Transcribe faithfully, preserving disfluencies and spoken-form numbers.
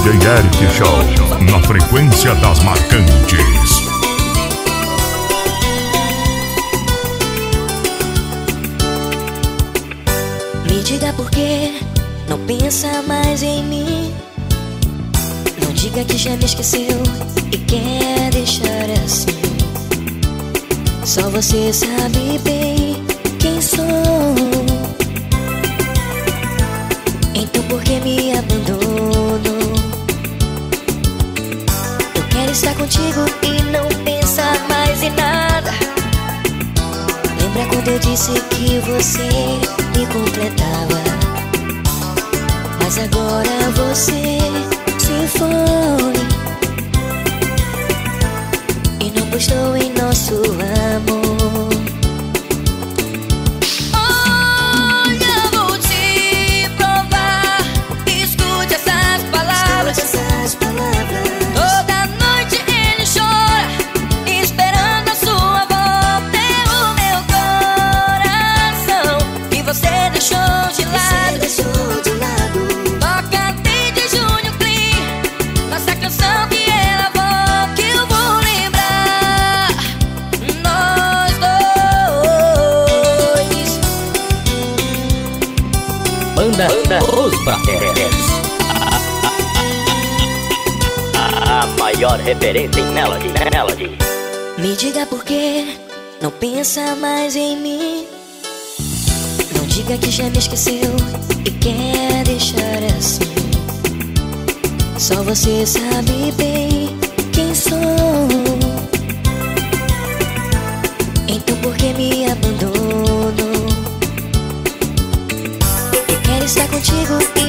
D J Eric Show, na frequência das marcantes. Me diga por que não pensa mais em mim. Não diga que já me esqueceu e quer deixar assim. Só você sabe bem quem sou. Então por que me abandonou? Eu quero estar contigo e não pensar mais em nada. Lembra quando eu disse que você me completava? Mas agora você se foi e não gostou em nosso amor. Olha, vou te provar. Escute essas palavras. Escute essas palavras. Toda noite ele chora, esperando a sua volta. É o meu coração que você deixou de lado. Você deixou de lado. Toca desde Júnior Clean, nossa canção que ela volta, que eu vou lembrar nós dois. Banda, Banda Os Brothers, a, a maior referência em Melody, Melody. Me diga por que não pensa mais em mim. Não diga que já me esqueceu e quer deixar assim. Só você sabe bem quem sou. Então por que me abandonou? Eu quero estar contigo e